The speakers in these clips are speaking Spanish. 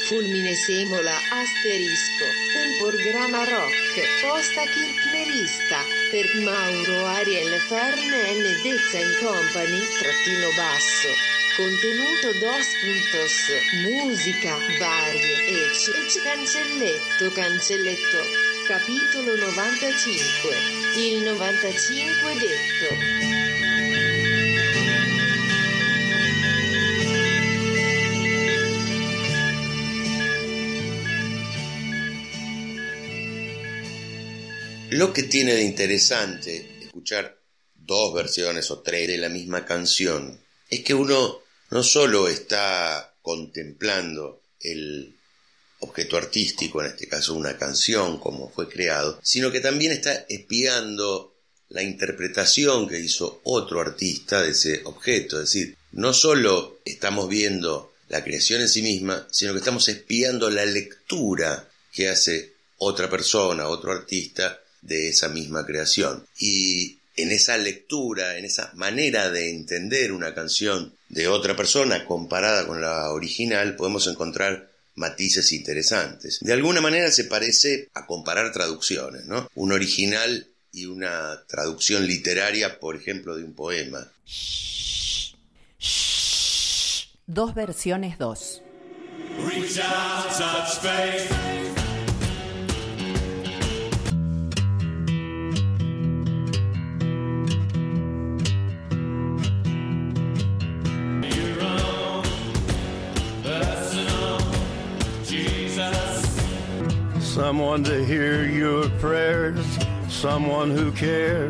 Fulmine Semola asterisco, un programma rock posta kirchnerista per Mauro Ariel Farnen Dezza Company _basso. Contenuto dos puntos, musica varie ecce cancelletto. Capitolo 95, il 95 detto. Lo que tiene de interesante escuchar dos versiones o tres de la misma canción es que uno no solo está contemplando el objeto artístico, en este caso una canción, como fue creado, sino que también está espiando la interpretación que hizo otro artista de ese objeto. Es decir, no solo estamos viendo la creación en sí misma, sino que estamos espiando la lectura que hace otra persona, otro artista, de esa misma creación. Y en esa lectura, en esa manera de entender una canción de otra persona comparada con la original, podemos encontrar matices interesantes. De alguna manera se parece a comparar traducciones, ¿no? Un original y una traducción literaria, por ejemplo, de un poema. Dos versiones, dos. Reach out, touch faith. Someone to hear your prayers, someone who cares.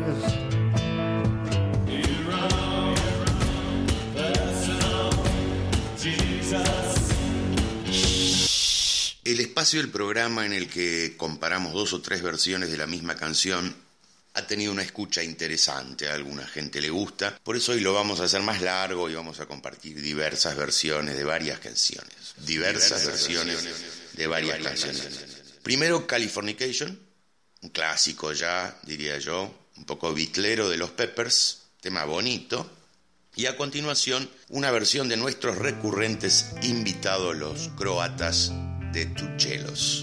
El espacio del programa en el que comparamos dos o tres versiones de la misma canción ha tenido una escucha interesante, a alguna gente le gusta, por eso hoy lo vamos a hacer más largo y vamos a compartir diversas versiones de varias canciones. Diversas versiones de varias canciones. Primero, Californication, un clásico ya, diría yo, un poco bitlero de los Peppers, tema bonito. Y a continuación, una versión de nuestros recurrentes invitados, los croatas de Tuchelos.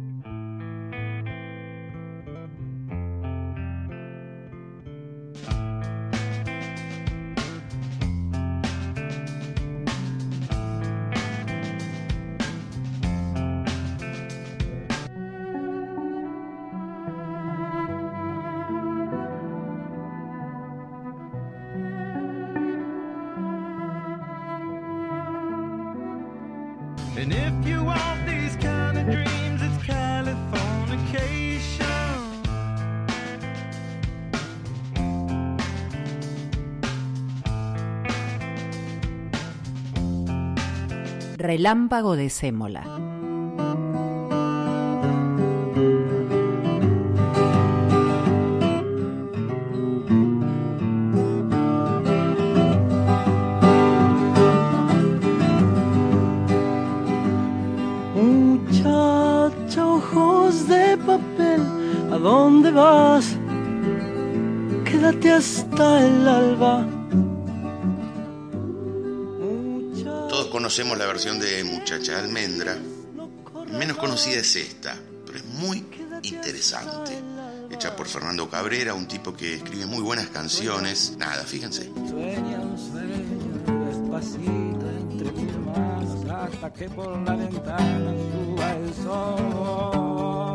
And if you want these kind of dreams, it's Californication. Relámpago de Sémola. ¿A dónde vas? Quédate hasta el alba. Todos conocemos la versión de Muchacha Almendra. Menos conocida es esta, pero es muy interesante. Hecha por Fernando Cabrera, un tipo que escribe muy buenas canciones. Nada, fíjense. Sueña un sueño despacito entre mis manos hasta que por la ventana suba el sol.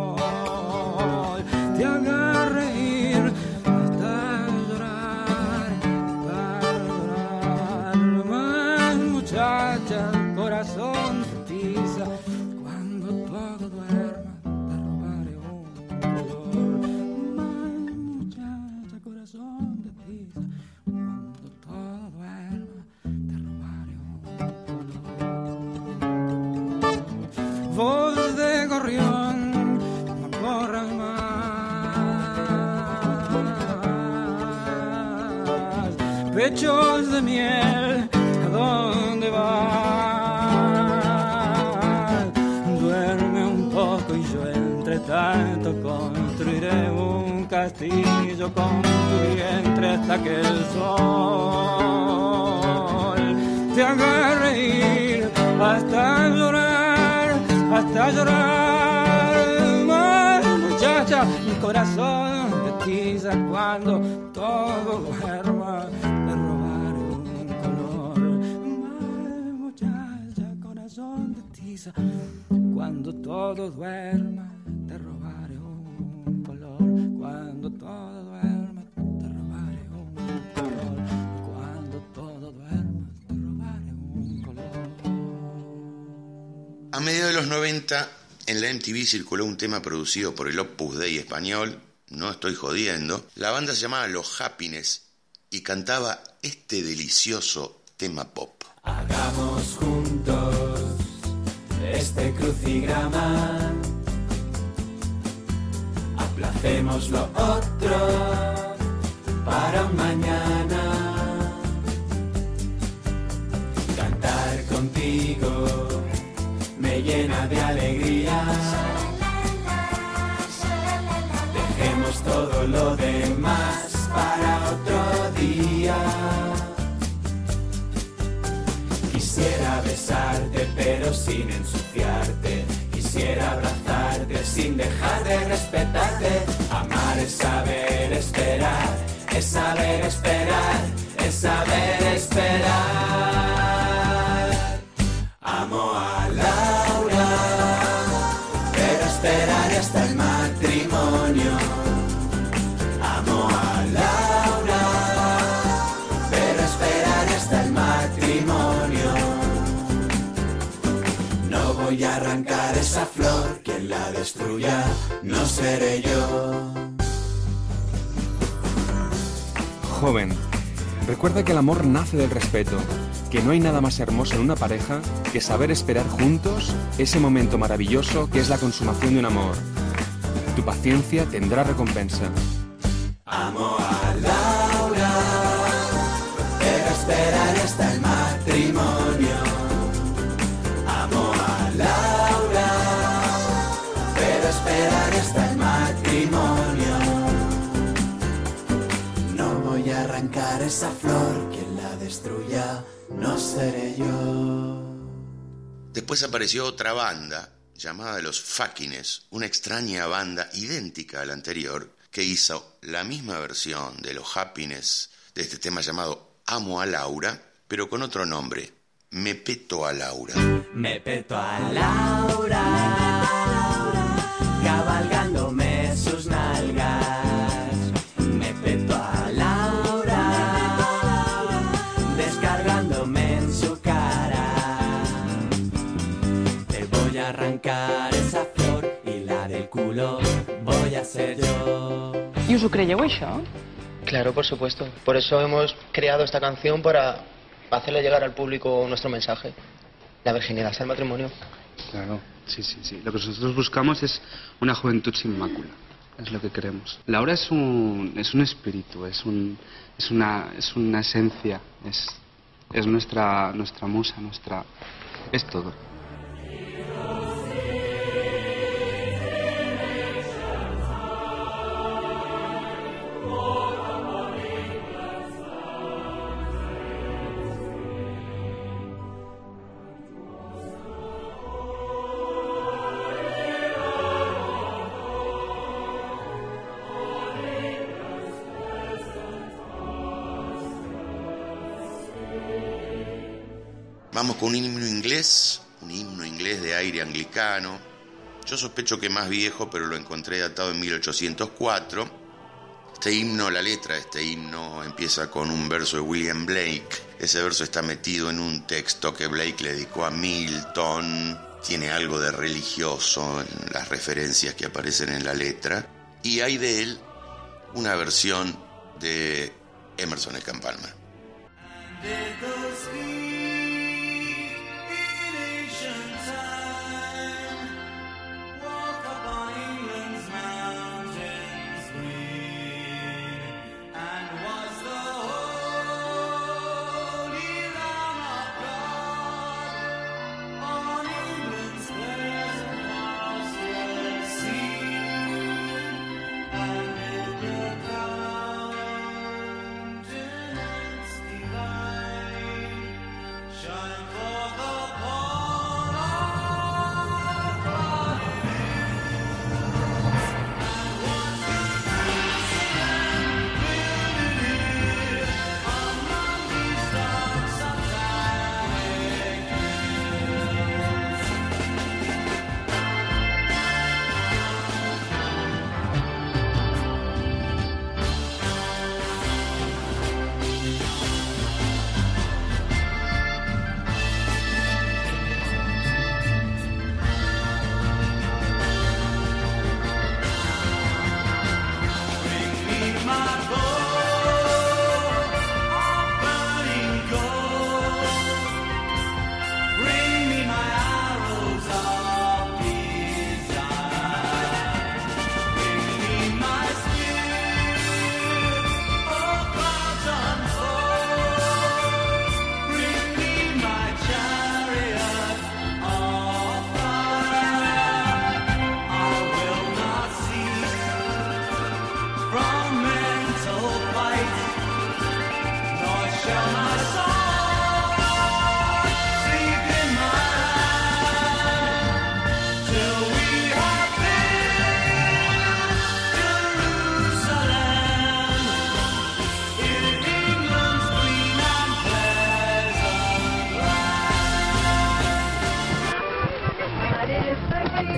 Te haga reír hasta llorar, para llorar. Más muchacha, el corazón te tiza. Cuando todo duerma, te robaré un color. Más muchacha, el corazón te tiza. Cuando todo duerma, te robaré un color. Voz de gorrión, no corras más. Pechos de miel, ¿a dónde vas? Duerme un poco y yo entre tanto construiré un castillo con tu vientre hasta que el sol te haga reír hasta llorar. llorar, muchacha, mi corazón te tiza cuando todo duerma, te robaré un color. Muchacha, corazón te tiza cuando todo duerma, te robaré un color. Cuando todo duerma, te robaré un color. Cuando todo duerma, te robaré un color. A mediados de los 90, en la MTV circuló un tema producido por el Opus Dei español, no estoy jodiendo. La banda se llamaba Los Happiness y cantaba este delicioso tema pop. Hagamos juntos este crucigrama, aplacemos lo otro para un mañana. Cantar contigo me llena de alegría. Dejemos todo lo demás para otro día. Quisiera besarte pero sin ensuciarte. Quisiera abrazarte sin dejar de respetarte. Amar es saber esperar, es saber esperar, es saber esperar. Amo a Laura, pero esperaré hasta el matrimonio. Amo a Laura, pero esperaré hasta el matrimonio. No voy a arrancar esa flor, quien la destruya no seré yo. Joven, recuerda que el amor nace del respeto, que no hay nada más hermoso en una pareja que saber esperar juntos ese momento maravilloso que es la consumación de un amor. Tu paciencia tendrá recompensa. Amo a Laura, pero esperaré hasta el matrimonio. Amo a Laura, pero esperaré hasta el matrimonio. No voy a arrancar esa flor, quien la destruya no seré yo. Después apareció otra banda llamada Los Happiness, una extraña banda idéntica a la anterior que hizo la misma versión de Los Happiness de este tema llamado Amo a Laura, pero con otro nombre, Me peto a Laura. Me peto a Laura, cabalgándome sus nalgas. Me peto a Laura, descargándome en su cara. Te voy a arrancar esa flor y la del culo voy a ser yo. ¿Y us ho creieu, això? Claro, por supuesto. Por eso hemos creado esta canción, para hacerle llegar al público nuestro mensaje. La virginidad hasta el matrimonio. Claro, sí. Lo que nosotros buscamos es una juventud sin mácula. Es lo que queremos. Laura es un espíritu, es una esencia, es nuestra musa, es todo. Vamos con un himno inglés de aire anglicano. Yo sospecho que más viejo, pero lo encontré datado en 1804. Este himno, la letra de este himno empieza con un verso de William Blake. Ese verso está metido en un texto que Blake le dedicó a Milton. Tiene algo de religioso en las referencias que aparecen en la letra. Y hay de él una versión de Emerson Lake and Palmer.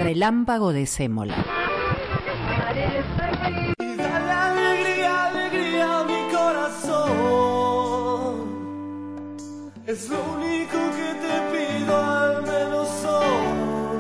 Relámpago de sémola. Y dale alegría, alegría a mi corazón. Es lo único que te pido, al menos hoy.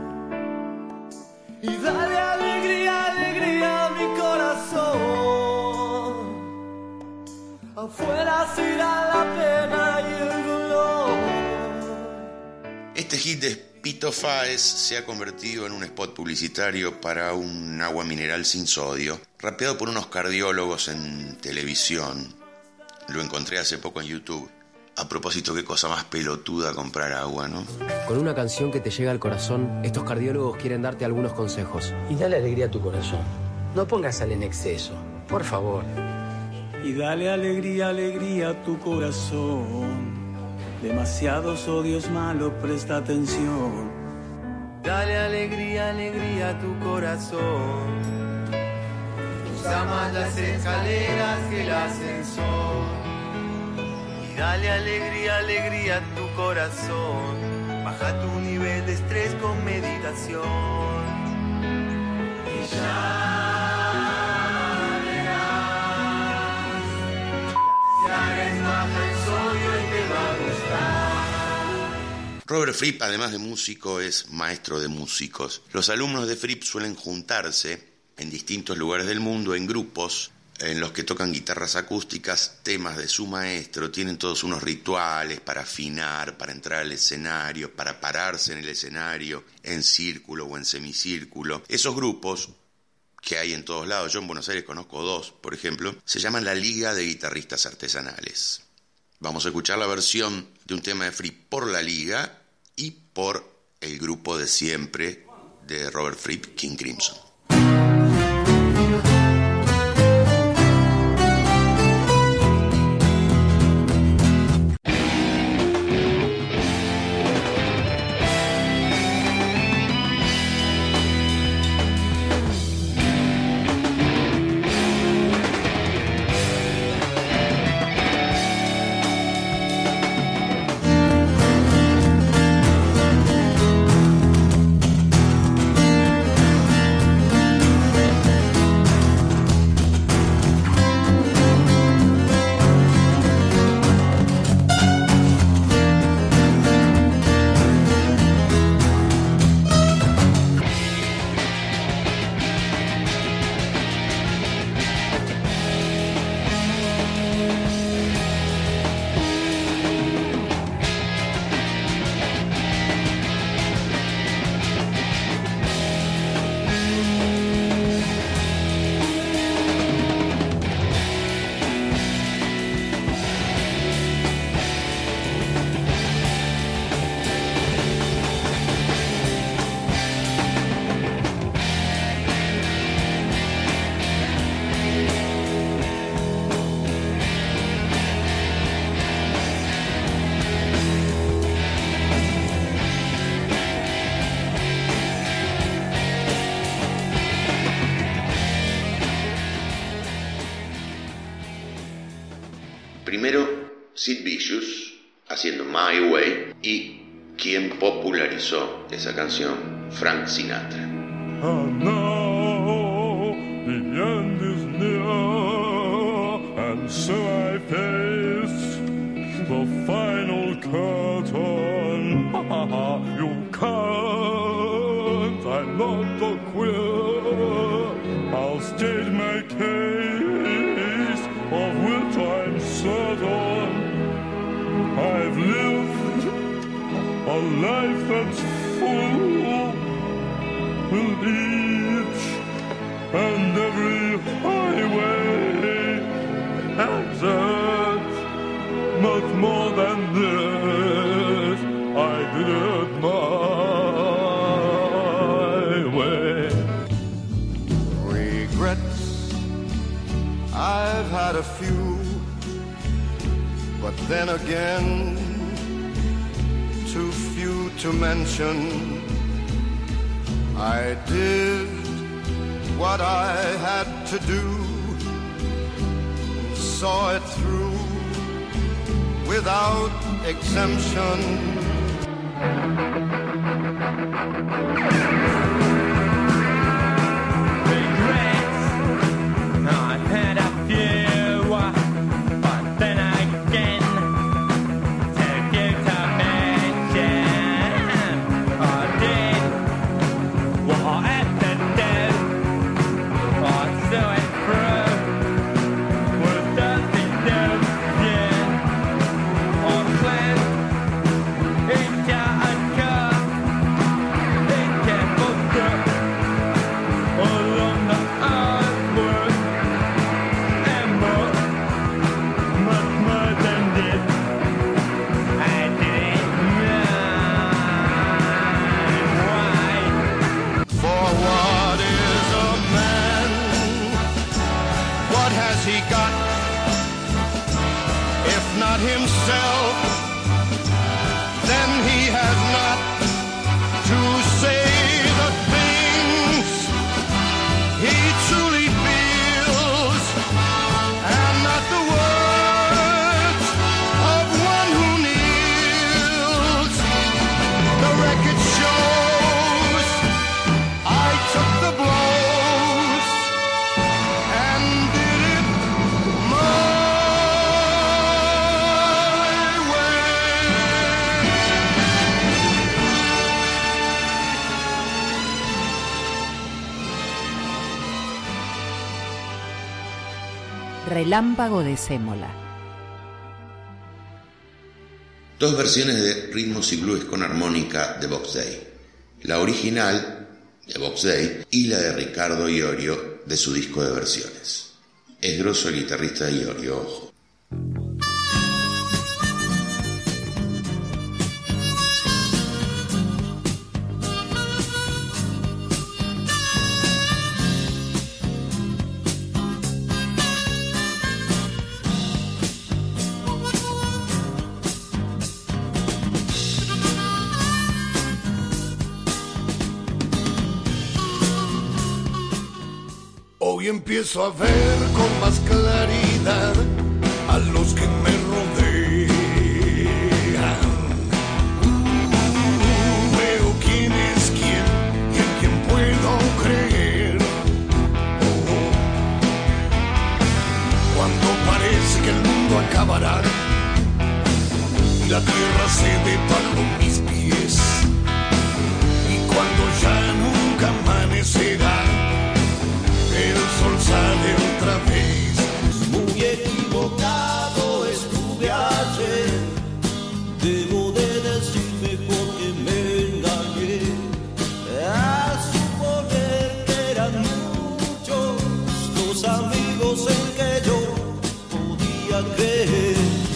Y dale alegría, alegría a mi corazón. Afuera se irá la pena y el dolor. Este hit de Pito Faes se ha convertido en un spot publicitario para un agua mineral sin sodio, rapeado por unos cardiólogos en televisión. Lo encontré hace poco en YouTube. A propósito, qué cosa más pelotuda comprar agua, ¿no? Con una canción que te llega al corazón, estos cardiólogos quieren darte algunos consejos. Y dale alegría a tu corazón. No pongas sal en exceso, por favor. Y dale alegría, alegría a tu corazón. Demasiado sodio es malo, presta atención. Dale alegría, alegría a tu corazón. Usa más las escaleras que el ascensor. Y dale alegría, alegría a tu corazón. Baja tu nivel de estrés con meditación. Y ya verás, ya ves baja el sodio y te va a gustar. Robert Fripp, además de músico, es maestro de músicos. Los alumnos de Fripp suelen juntarse en distintos lugares del mundo en grupos en los que tocan guitarras acústicas, temas de su maestro, tienen todos unos rituales para afinar, para entrar al escenario, para pararse en el escenario, en círculo o en semicírculo. Esos grupos que hay en todos lados, yo en Buenos Aires conozco dos, por ejemplo, se llaman la Liga de Guitarristas Artesanales. Vamos a escuchar la versión de un tema de Fripp por la Liga y por el grupo de siempre de Robert Fripp, King Crimson. Primero, Sid Vicious, haciendo My Way, y quien popularizó esa canción, Frank Sinatra. And now the end is near, and so I face the final curtain. You can't, I'm not a queer. I'll state my case, of which I'm certain. I've lived a life that's full, with each and every highway exit, much more than this, I did it my way. Regrets, I've had a few, but then again, too few to mention. I did what I had to do, saw it through without exemption. Relámpago de Sémola. Dos versiones de Ritmos y Blues con armónica de Box Day. La original de Box Day y la de Ricardo Iorio de su disco de versiones. Es grosso el guitarrista de Iorio, ojo. Hoy empiezo a ver con más claridad a los que me rodean. Veo quién es quién y en quién puedo creer. Cuando parece que el mundo acabará y la tierra cede bajo mis pies, y cuando ya nunca amanecerá, el sol sale otra vez. Muy equivocado estuve ayer. Debo de decir mejor que me engañé. Al suponer que eran muchos los amigos en que yo podía creer,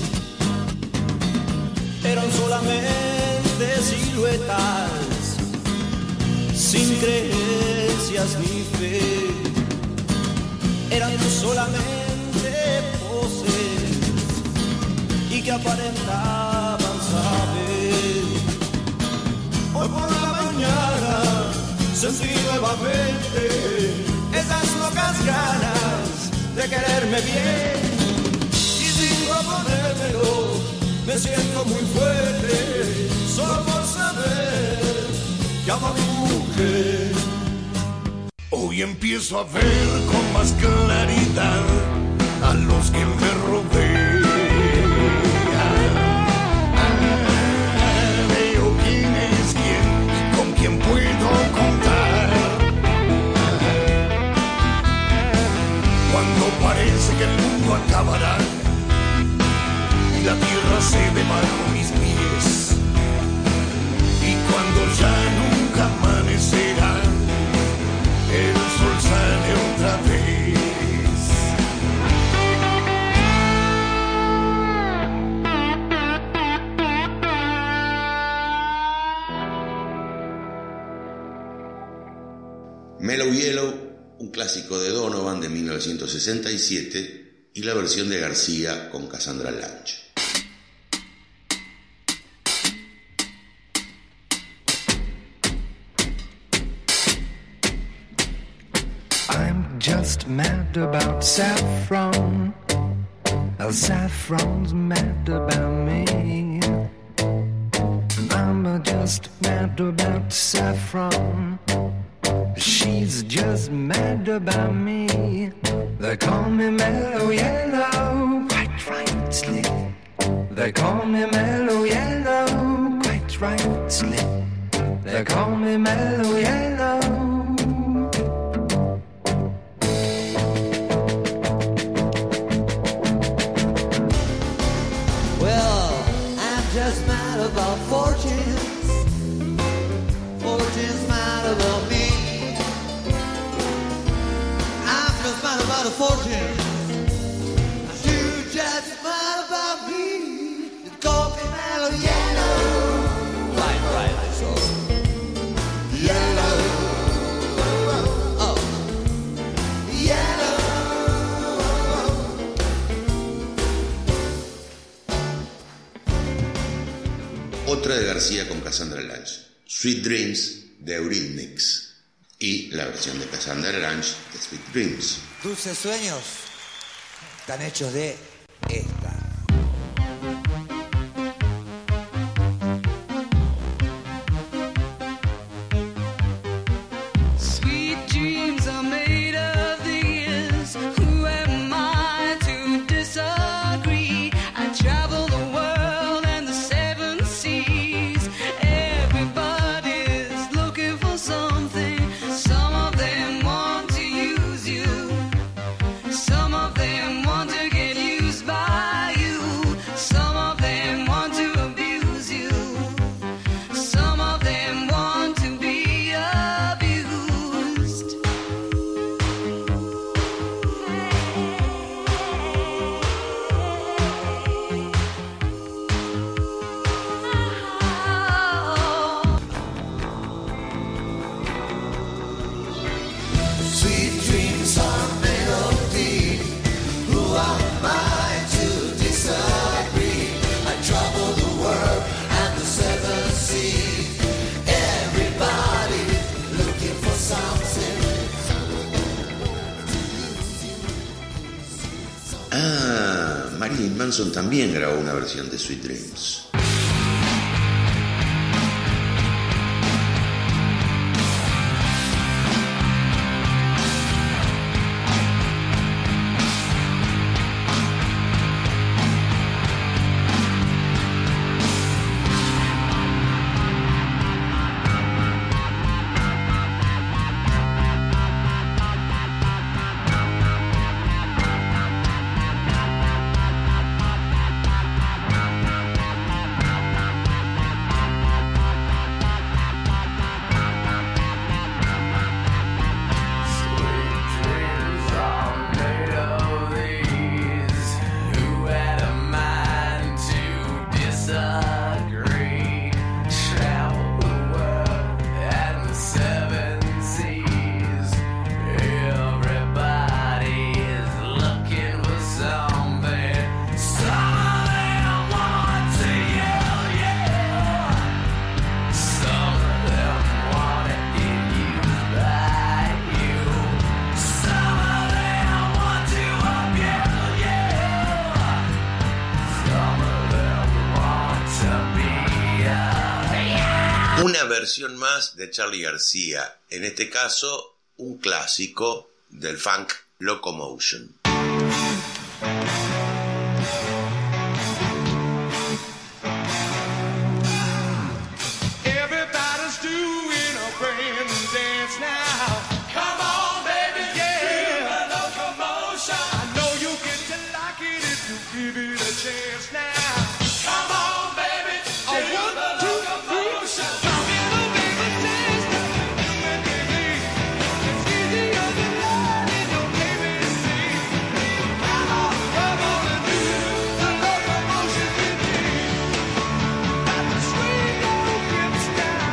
eran solamente siluetas, sin creencias ni fe. Eran solamente poses y que aparentaban saber. Hoy por la mañana sentí nuevamente esas locas ganas de quererme bien, y sin proponérmelo me siento muy fuerte solo por saber que amo a mi mujer. Hoy empiezo a ver con más claridad a los que me rodean. Veo quién es quién y con quién puedo contar. Cuando parece que el mundo acabará y la tierra cede bajo mis pies, y cuando ya nunca amanecerá, el sol sale otra vez. Mellow Yellow, un clásico de Donovan de 1967, y la versión de García con Cassandra Lange. Just mad about saffron. Saffron's mad about me. I'm just just mad about saffron. She's just mad about me. They call me Mellow Yellow, quite rightly. They call me Mellow Yellow, quite rightly. They call me Mellow Yellow. Well, I'm just mad about fortunes. Fortune's mad about me. I'm just mad about a fortune. You just mad about me. You call me Mellow Yellow. Right, I saw. Yellow. Oh. Yellow. Otra de García con Cassandra Lange, Sweet Dreams de Eurythmics, y la versión de Cassandra Lange de Sweet Dreams. Dulces sueños están hechos de esta. Sweet dreams are made of these. Who am I to disagree? I travel the world and the seven seas. Everybody's looking for something. Some of them want to use you. Some of them want to get used by you. Some of them want to abuse you. Some of them want to be abused. Sweet dreams are made of these. Who am I to disagree? I travel the world and the seven seas. Everybody looking for something. Ah, Marilyn Manson también grabó una versión de Sweet Dreams. Una versión más de Charly García, en este caso un clásico del funk, Locomotion. Everybody's doing a brand new dance now. Come on, baby, yeah. The locomotion. I know you'll get to like it if you give it a chance now. Come on, baby, do the locomotion. Come in, baby, dance now. It's easier than that in your ABC. Come on and do the locomotion with me. Got the sweet old hips down.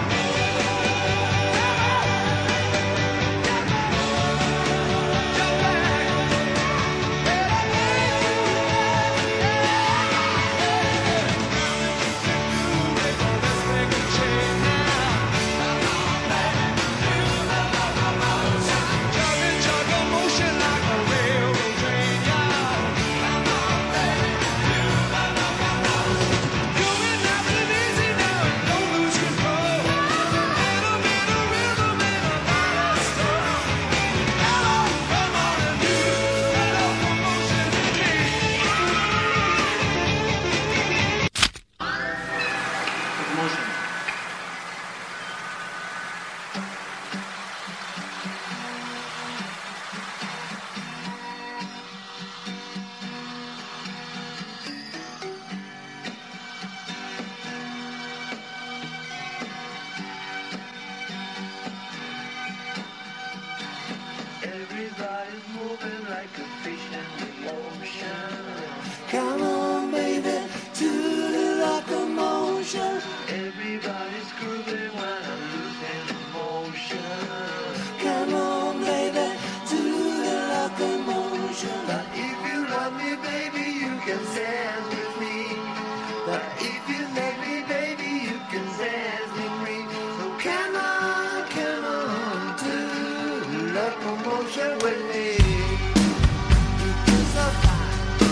dance with me. But if you let me, baby, you can dance with me. So come on to locomotion with me. You feel so fine.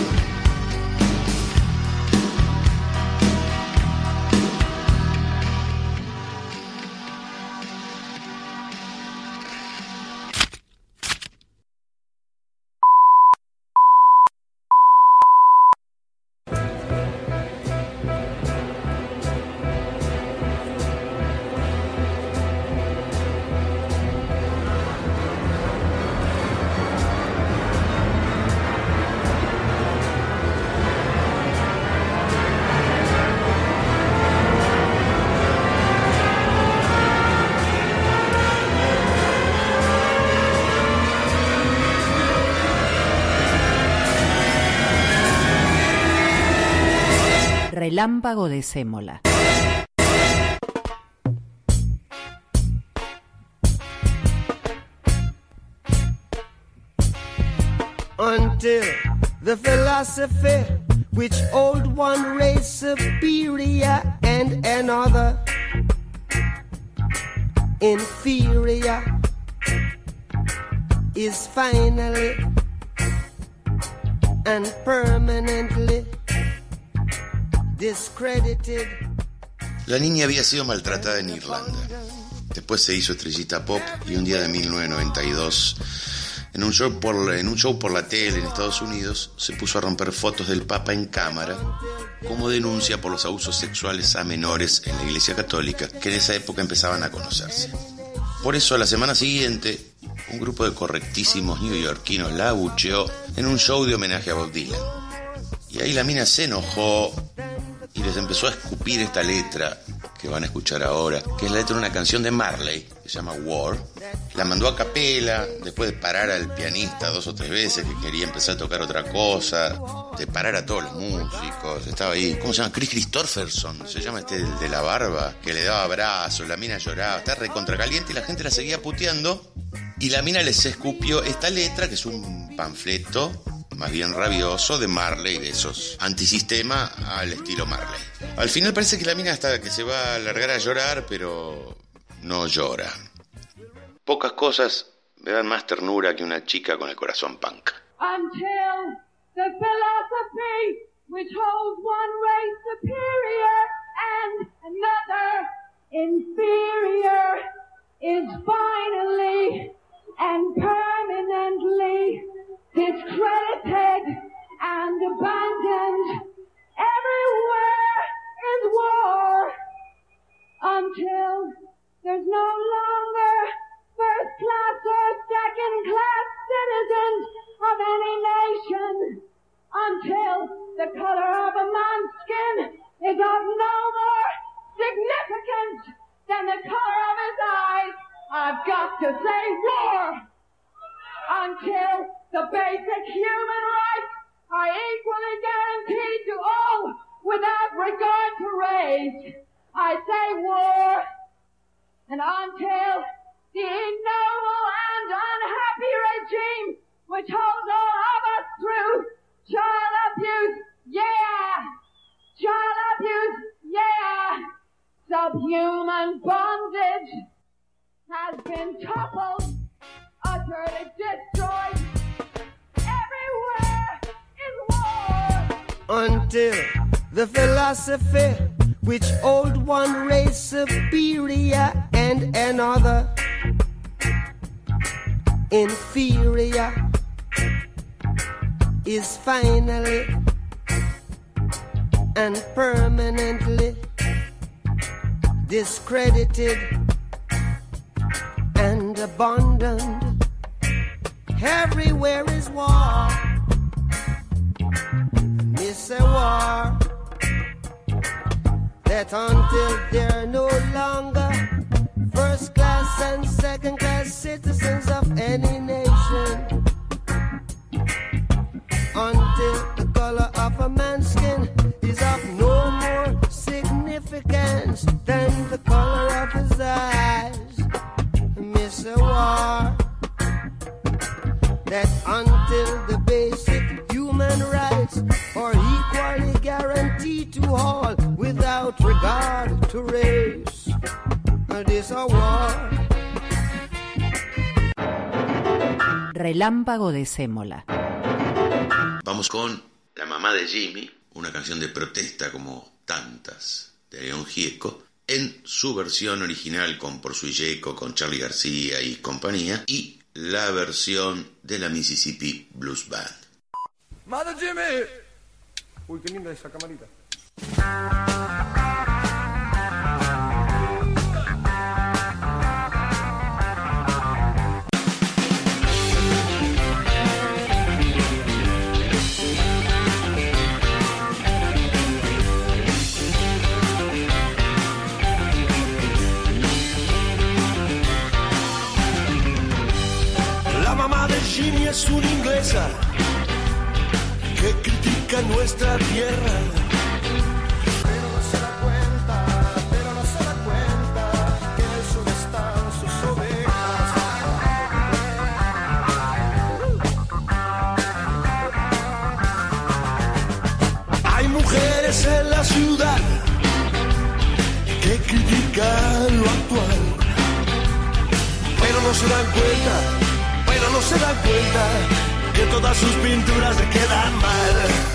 Relámpago de sémola. Until the philosophy which old one race superior and another inferior is finally and permanently discredited. La niña había sido maltratada en Irlanda. Después se hizo estrellita pop y un día de 1992, en un show por la tele en Estados Unidos, se puso a romper fotos del Papa en cámara como denuncia por los abusos sexuales a menores en la Iglesia Católica, que en esa época empezaban a conocerse. Por eso, a la semana siguiente, un grupo de correctísimos neoyorquinos la abucheó en un show de homenaje a Bob Dylan. Y ahí la mina se enojó y les empezó a escupir esta letra que van a escuchar ahora, que es la letra de una canción de Marley, que se llama War. La mandó a capela, después de parar al pianista 2 o 3 veces, que quería empezar a tocar otra cosa, de parar a todos los músicos. Estaba ahí, ¿cómo se llama? Chris Christopherson, se llama el de la barba, que le daba abrazos, la mina lloraba, estaba recontracaliente y la gente la seguía puteando. Y la mina les escupió esta letra, que es un panfleto más bien rabioso de Marley, de esos antisistema al estilo Marley. Al final parece que la mina hasta que se va a largar a llorar, pero no llora. Pocas cosas me dan más ternura que una chica con el corazón punk. Until the philosophy which holds one race superior and another inferior is finally and permanently discredited and abandoned. Everywhere is war until there's no longer first class or second class citizens of any nation, until the color of a man's skin is of no more significance than the color of his eyes. I've got to say war until the basic human rights are equally guaranteed to all without regard to race. I say war, and until the ignoble and unhappy regime which holds all of us through child abuse, subhuman bondage has been toppled, utterly destroyed. Everywhere is war. Until the philosophy which old one race superior and another inferior is finally and permanently discredited and abandoned. Everywhere is war. It's a war that until they're no longer first class and second class citizens of any nation, until the color of a man's skin is of no more significance than the color of his eyes. Miss a war that until the basic human rights are equal entirely guaranteed to all without regard to race. This a war. Relámpago de Sémola. Vamos con La mamá de Jimmy, una canción de protesta como tantas de León Gieco, en su versión original con Por Sui Gieco, con Charly García y compañía, y la versión de la Mississippi Blues Band. ¡Madre Jimmy! Uy, qué linda esa camarita. La mamá de Jimmy es una inglesa que critica nuestra tierra. Pero no se da cuenta que en el sur están sus ovejas. Hay mujeres en la ciudad que critican lo actual, pero no se dan cuenta que todas sus pinturas le quedan mal.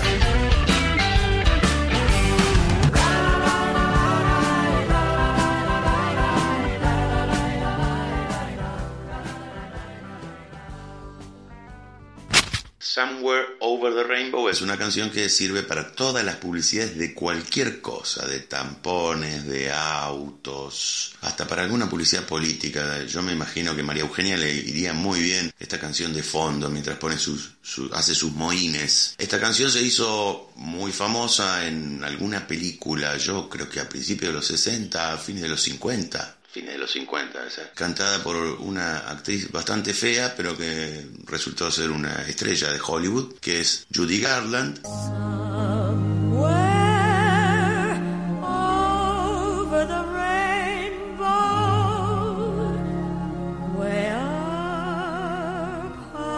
Somewhere Over the Rainbow es una canción que sirve para todas las publicidades de cualquier cosa, de tampones, de autos, hasta para alguna publicidad política. Yo me imagino que María Eugenia le iría muy bien esta canción de fondo mientras pone hace sus mohines. Esta canción se hizo muy famosa en alguna película, yo creo que a principios de los 60, a fines de los 50. Cantada por una actriz bastante fea, pero que resultó ser una estrella de Hollywood, que es Judy Garland. Over the rainbow, way up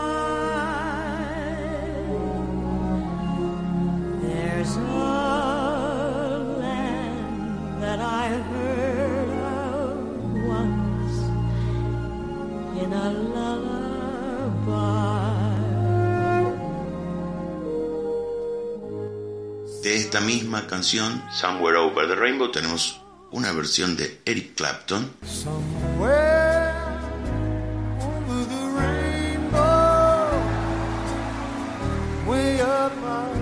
high, there's a land that I heard of once in a lullaby. De esta misma canción, Somewhere Over the Rainbow, tenemos una versión de Eric Clapton. Somewhere over the rainbow, way up high,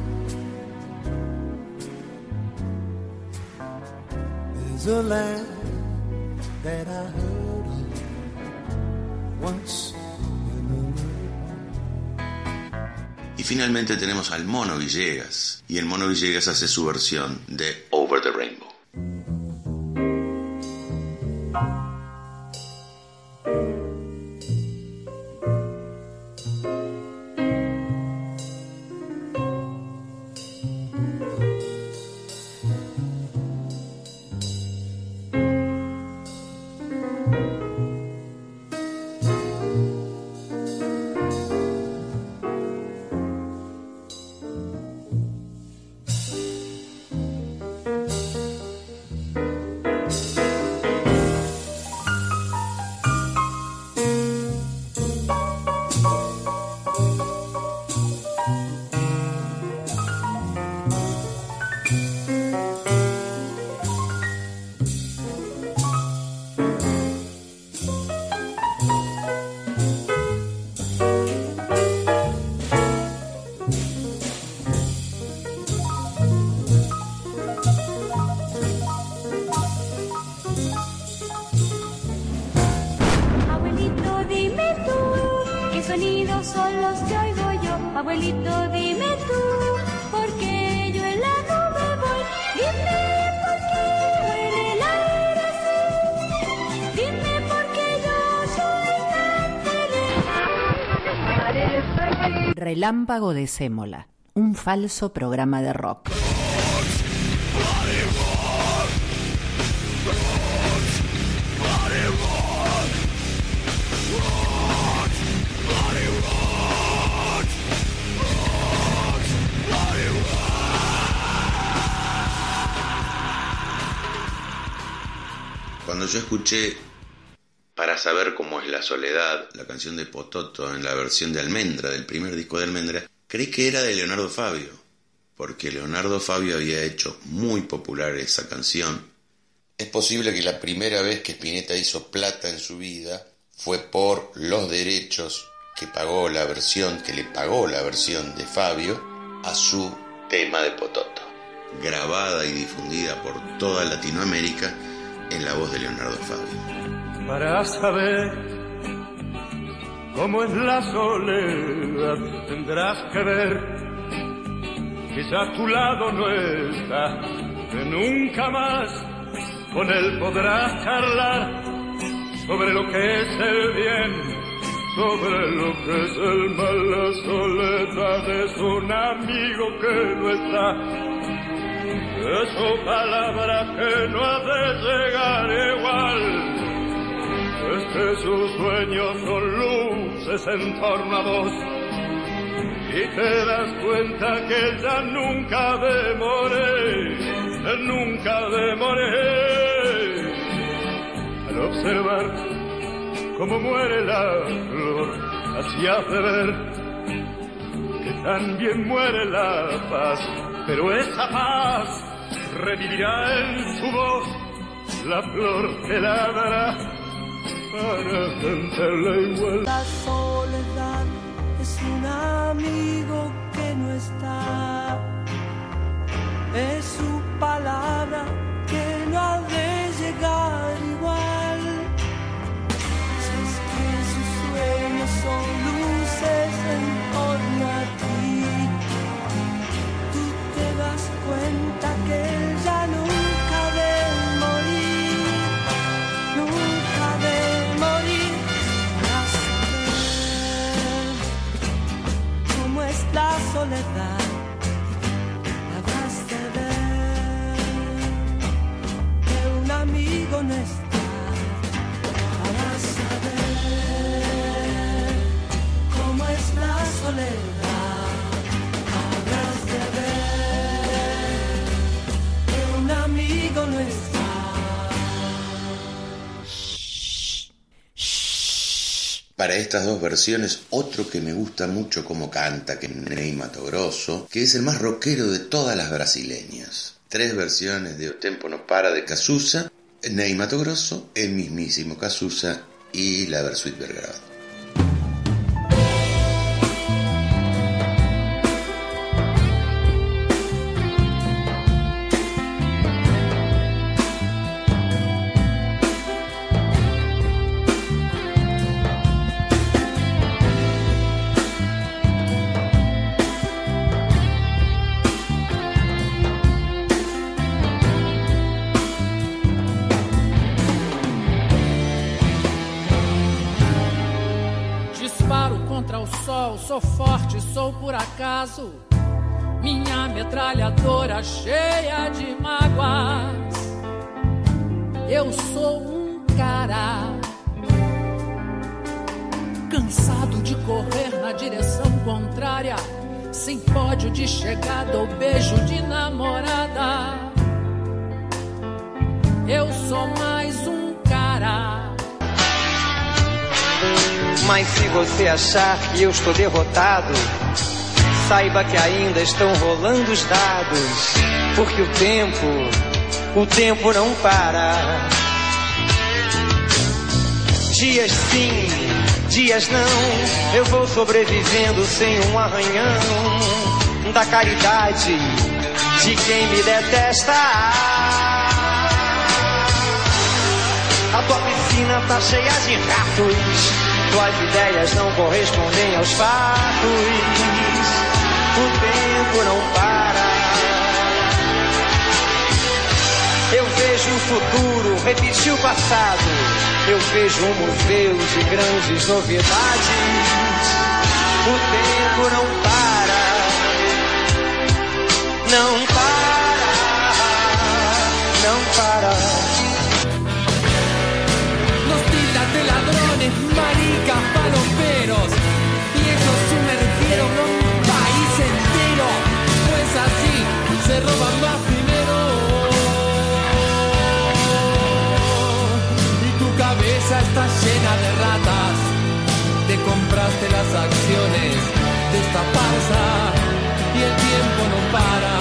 there's a land that I heard of once in a Y finalmente tenemos al Mono Villegas, y el Mono Villegas hace su versión de Over the Rainbow. sonidos son los que oigo yo. Abuelito, dime tú, ¿por qué yo en la nube voy? Dime por qué en el aire sí. Dime por qué yo soy tan feliz. Relámpago de Sémola, un falso programa de rock. Cuando yo escuché Para saber cómo es la soledad, la canción de Pototo en la versión de Almendra, del primer disco de Almendra, creí que era de Leonardo Fabio, porque Leonardo Fabio había hecho muy popular esa canción. Es posible que la primera vez que Spinetta hizo plata en su vida fue por los derechos que le pagó la versión de Fabio a su tema de Pototo, grabada y difundida por toda Latinoamérica en la voz de Leonardo Fabio. Para saber cómo es la soledad tendrás que ver que ya a tu lado no está, que nunca más con él podrás charlar sobre lo que es el bien, sobre lo que es el mal. La soledad es un amigo que no está, es su palabra que no ha de llegar igual. Es que sus sueños son luces en torno a vos y te das cuenta que ella nunca de morir, nunca de morir. Al observar cómo muere la flor, así hace ver que también muere la paz, pero esa paz revivirá en su voz, la flor que la dará para vencerla igual. La soledad es un amigo que no está, es su palabra que no ha de llegar igual. Si es que sus sueños son luces en torno a ti, tú te das cuenta que ella nunca debe morir, nunca debe morir. La soledad, habrás de ver que un amigo no está, habrás de ver cómo es la soledad, habrás de ver que un amigo no está. Para estas dos versiones, otro que me gusta mucho como canta, que es Ney Matogrosso, que es el más rockero de todas las brasileñas. 3 versiones de O Tempo No Para de Cazuza, Ney Matogrosso, el mismísimo Cazuza y la Versuit Vergara. Sou forte, sou por acaso, minha metralhadora cheia de mágoas. Eu sou cara cansado de correr na direção contrária, sem pódio de chegada ou beijo de namorada. Eu sou mais cara. Mas se você achar que eu estou derrotado, saiba que ainda estão rolando os dados, porque o tempo não para. Dias sim, dias não, eu vou sobrevivendo sem um arranhão da caridade de quem me detesta. A tua piscina tá cheia de ratos, tuas ideias não correspondem aos fatos. O tempo não para. Eu vejo o futuro repetir o passado. Eu vejo um museu de grandes novidades. O tempo não para. Não para. Não para. De ladrones, maricas, paloperos, y ellos sumergieron a un país entero, pues así se roban más dinero. compraste las acciones de esta farsa y el tiempo no para.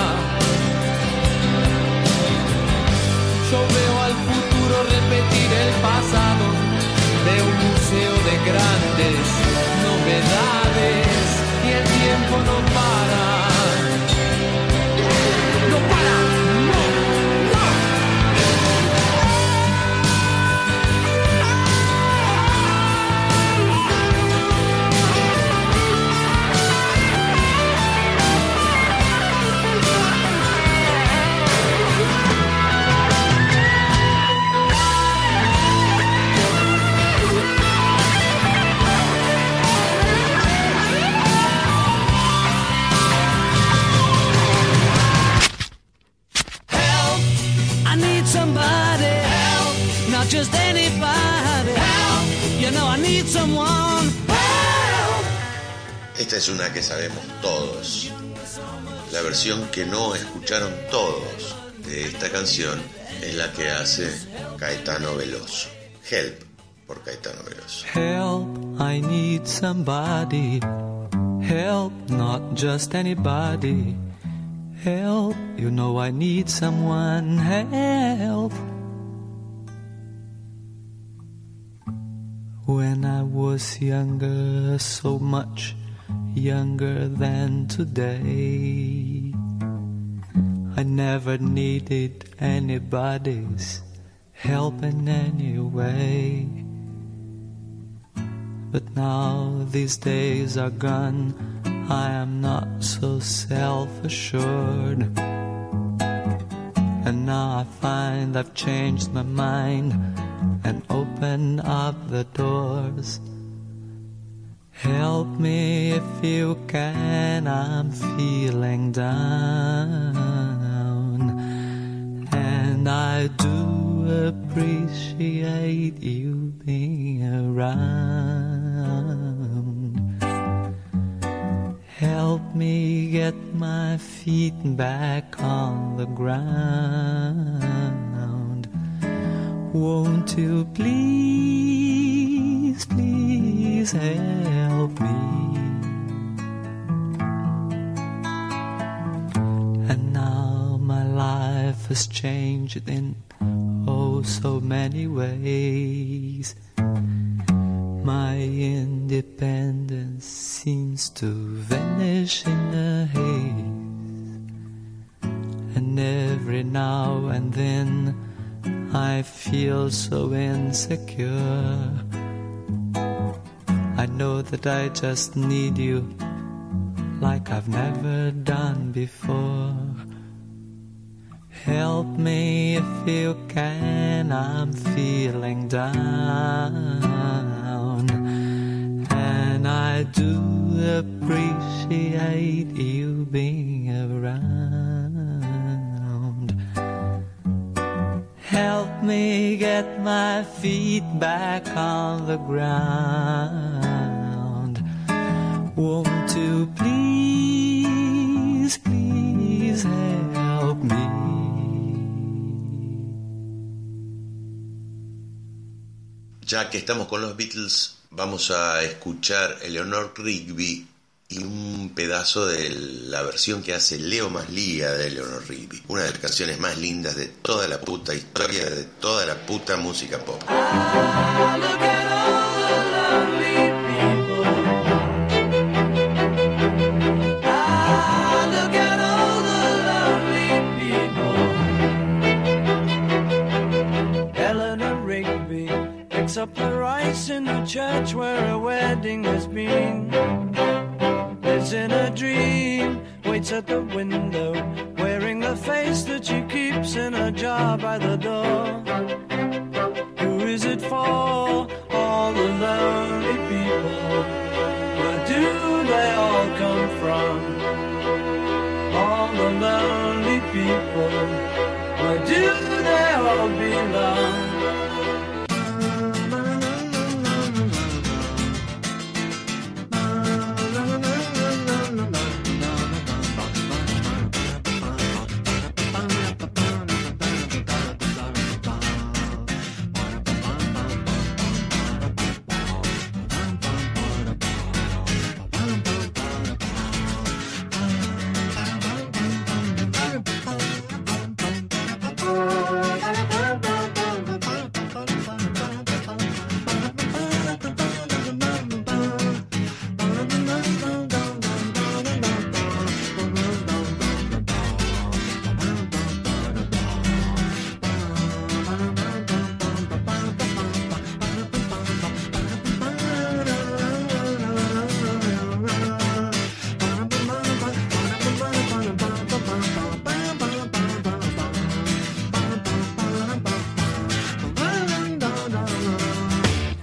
Yo veo al futuro repetir el pasado, veo un museo de grandes novedades y el tiempo no para. No para, no, no. Somebody help, not just anybody help, you know I need someone help. Esta es una que sabemos todos. La versión que no escucharon todos de esta canción es la que hace Caetano Veloso. Help, por Caetano Veloso. Help, I need somebody. Help, not just anybody. Help, you know I need someone. Help. When I was younger, so much younger than today, I never needed anybody's help in any way. But now these days are gone, I am not so self-assured. And now I find I've changed my mind and opened up the doors. Help me if you can, I'm feeling down. And I do appreciate you being around. Help me get my feet back on the ground. Won't you please, please help me? And now my life has changed in oh so many ways. My independence seems to vanish in a haze. And every now and then I feel so insecure. I know that I just need you like I've never done before. Help me if you can, I'm feeling down. And I do appreciate you being around. Help me get my feet back on the ground. Won't you please, please help me? Ya que estamos con los Beatles, vamos a escuchar Eleanor Rigby y un pedazo de la versión que hace Leo Maslía de Eleanor Rigby, una de las canciones más lindas de toda la puta historia, de toda la puta música pop. Up the rice in the church where a wedding has been. Lives in a dream, waits at the window, wearing the face that she keeps in a jar by the door. Who is it for? All the lonely people. Where do they all come from? All the lonely people. Where do they all belong?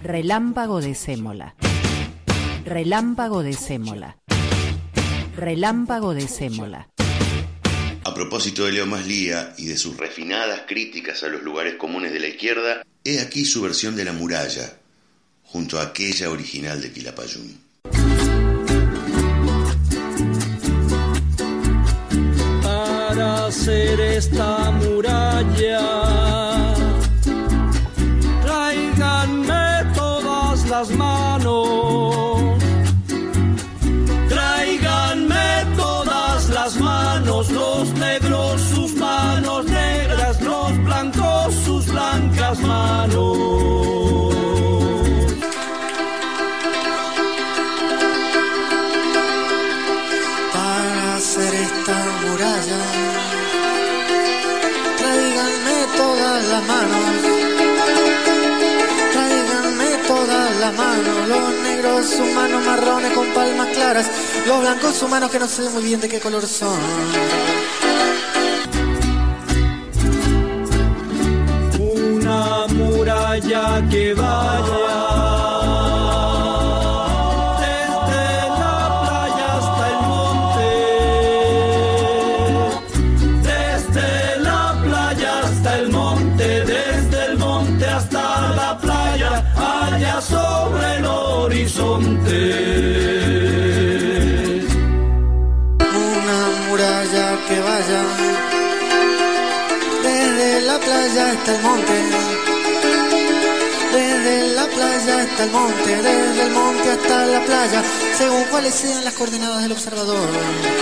Relámpago de sémola. Relámpago de sémola. Relámpago de sémola. A propósito de Leo Maslía y de sus refinadas críticas a los lugares comunes de la izquierda, he aquí su versión de La Muralla, junto a aquella original de Quilapayún. Para hacer esta muralla, tráiganme todas las manos, tráiganme todas las manos, los negros sus manos negras, los blancos sus blancas manos. Para hacer esta muralla, tráiganme todas las manos, tráiganme todas las manos, los negros sus manos marrones con palmas claras, los blancos sus manos que no sé muy bien de qué color son. Una muralla que vaya sobre el horizonte. Una muralla que vaya desde la playa hasta el monte, desde la playa hasta el monte, desde el monte hasta la playa, según cuáles sean las coordenadas del observador.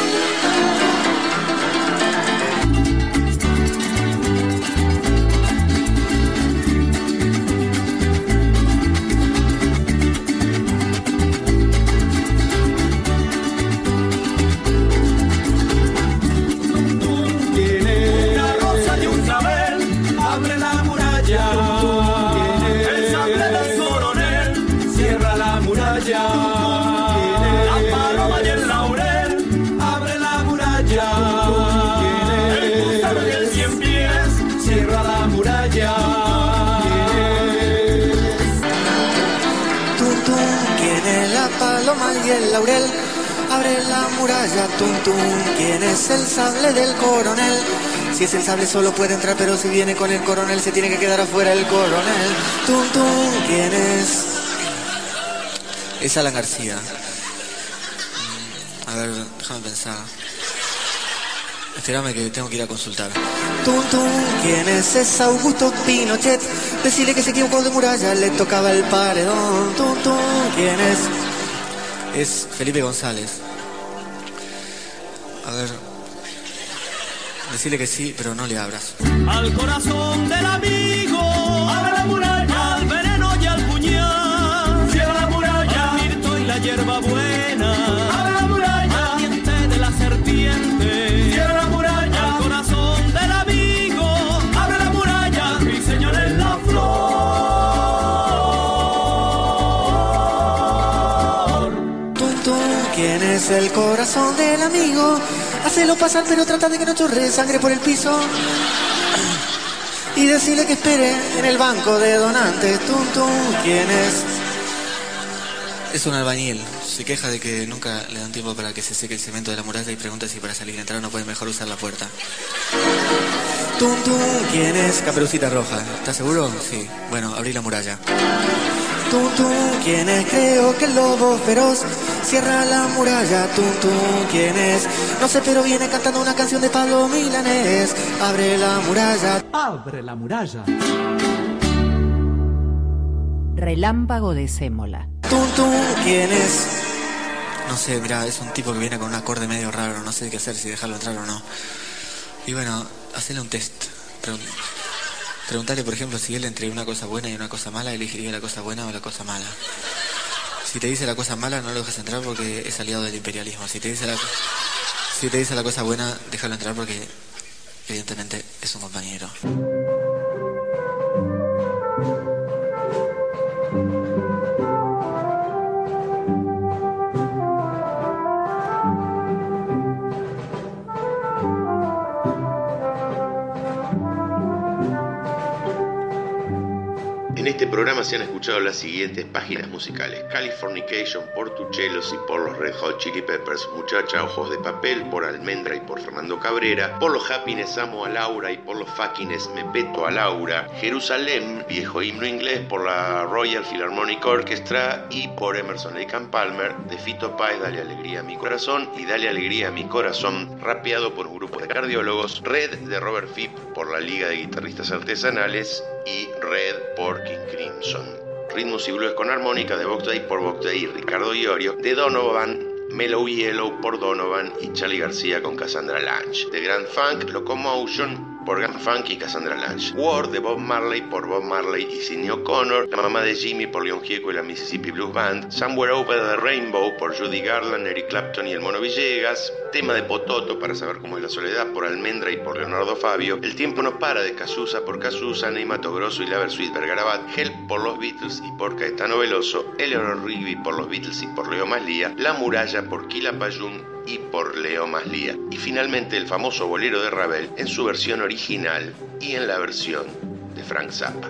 Paloma y el laurel, abre la muralla, tum tum. ¿Quién es el sable del coronel? Si es el sable solo puede entrar, pero si viene con el coronel se tiene que quedar afuera el coronel. Tum tum. ¿Quién es? Es Alan García. A ver, déjame pensar. Espérame que tengo que ir a consultar. Tum tum. ¿Quién es Augusto Pinochet? Decirle que se equivocó de muralla, le tocaba el paredón. Tum tum. ¿Quién es? Es Felipe González. A ver. Decirle que sí, pero no le abras. Al corazón del amigo, abre la muralla. Al veneno y al puñal, cierra la muralla. Al mirto y la hierba buena, abre la muralla. Al diente de la serpiente, cierra la muralla. Al corazón del amigo, abre la muralla. Mi señor es la flor. ¿Quién es el corazón del amigo? Hacelo pasar pero trata de que no chorre sangre por el piso. Y decirle que espere en el banco de donantes. Tum tum. ¿Quién es? Es un albañil. Se queja de que nunca le dan tiempo para que se seque el cemento de la muralla y pregunta si para salir y entrar no puede mejor usar la puerta. Tum tum. ¿Quién es? Caperucita Roja. ¿Estás seguro? Sí. Bueno, abrí la muralla. Tum tum. ¿Quién es? Creo que el lobo feroz. Cierra la muralla, tum tum. ¿Quién es? No sé, pero viene cantando una canción de Pablo Milanés. Abre la muralla. Abre la muralla. Relámpago de sémola. Tum tum. ¿Quién es? No sé, mirá, es un tipo que viene con un acorde medio raro. No sé qué hacer, si dejarlo entrar o no. Y bueno, hacerle un test. Preguntarle, por ejemplo, si él entre una cosa buena y una cosa mala, elegiría la cosa buena o la cosa mala. Si te dice la cosa mala, no lo dejas entrar porque es aliado del imperialismo. Si te dice la cosa buena, déjalo entrar porque evidentemente es un compañero. En En este programa se han escuchado las siguientes páginas musicales: Californication por Tuchelos y por los Red Hot Chili Peppers, Muchacha Ojos de Papel por Almendra y por Fernando Cabrera, por los Happiness Amo a Laura y por los Fuckines Me Peto a Laura, Jerusalén, viejo himno inglés, por la Royal Philharmonic Orchestra y por Emerson Lake and Palmer, de Fito Páez, Dale Alegría a mi corazón y Dale Alegría a mi corazón, rapeado por un grupo de cardiólogos, Red de Robert Fripp por la Liga de Guitarristas Artesanales y Red por King Crimson. Ritmos y Blues con armónica de Box Day por Box Day y Ricardo Iorio, de Donovan, Mellow Yellow por Donovan y Charlie García con Cassandra Lange, de Grand Funk, Locomotion por Grand Funk y Cassandra Lange, War de Bob Marley por Bob Marley y Sidney O'Connor, La Mamá de Jimmy por Leon Gieco y la Mississippi Blues Band, Somewhere Over the Rainbow por Judy Garland, Eric Clapton y el Mono Villegas, tema de Pototo para saber cómo es la soledad por Almendra y por Leonardo Fabio, El tiempo no para de Cazuza por Cazuza, Ney Mato Grosso y Laver Sweet Bergarabat, Help por los Beatles y por Caetano Veloso, Eleanor Rigby por los Beatles y por Leo Maslía, La Muralla por Quilapayún y por Leo Maslía, y finalmente el famoso bolero de Ravel en su versión original y en la versión de Frank Zappa.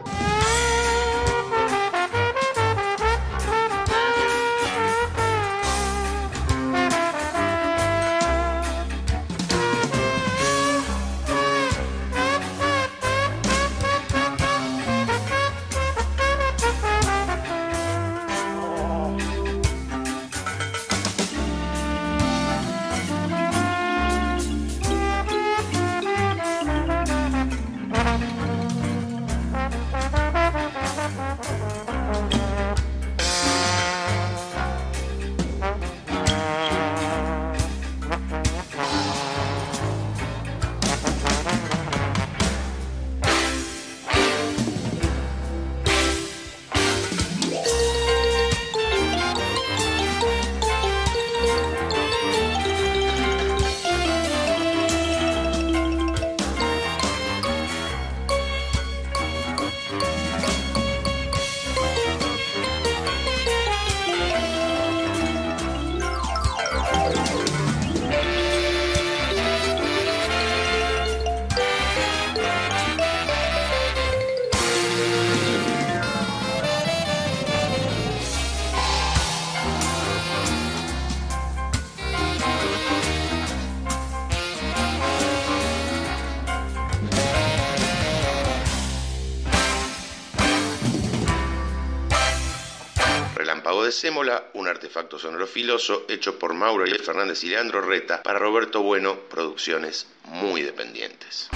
De Sémola, un artefacto sonoro filoso hecho por Mauro y Fernández y Leandro Reta para Roberto Bueno, producciones muy dependientes.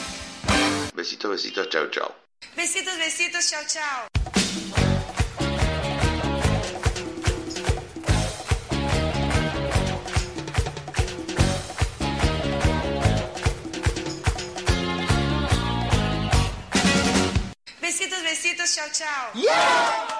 Besitos, besitos, chau, chau. Besitos, besitos, chau, chau. Besitos, besitos, chau, chau. Yeah!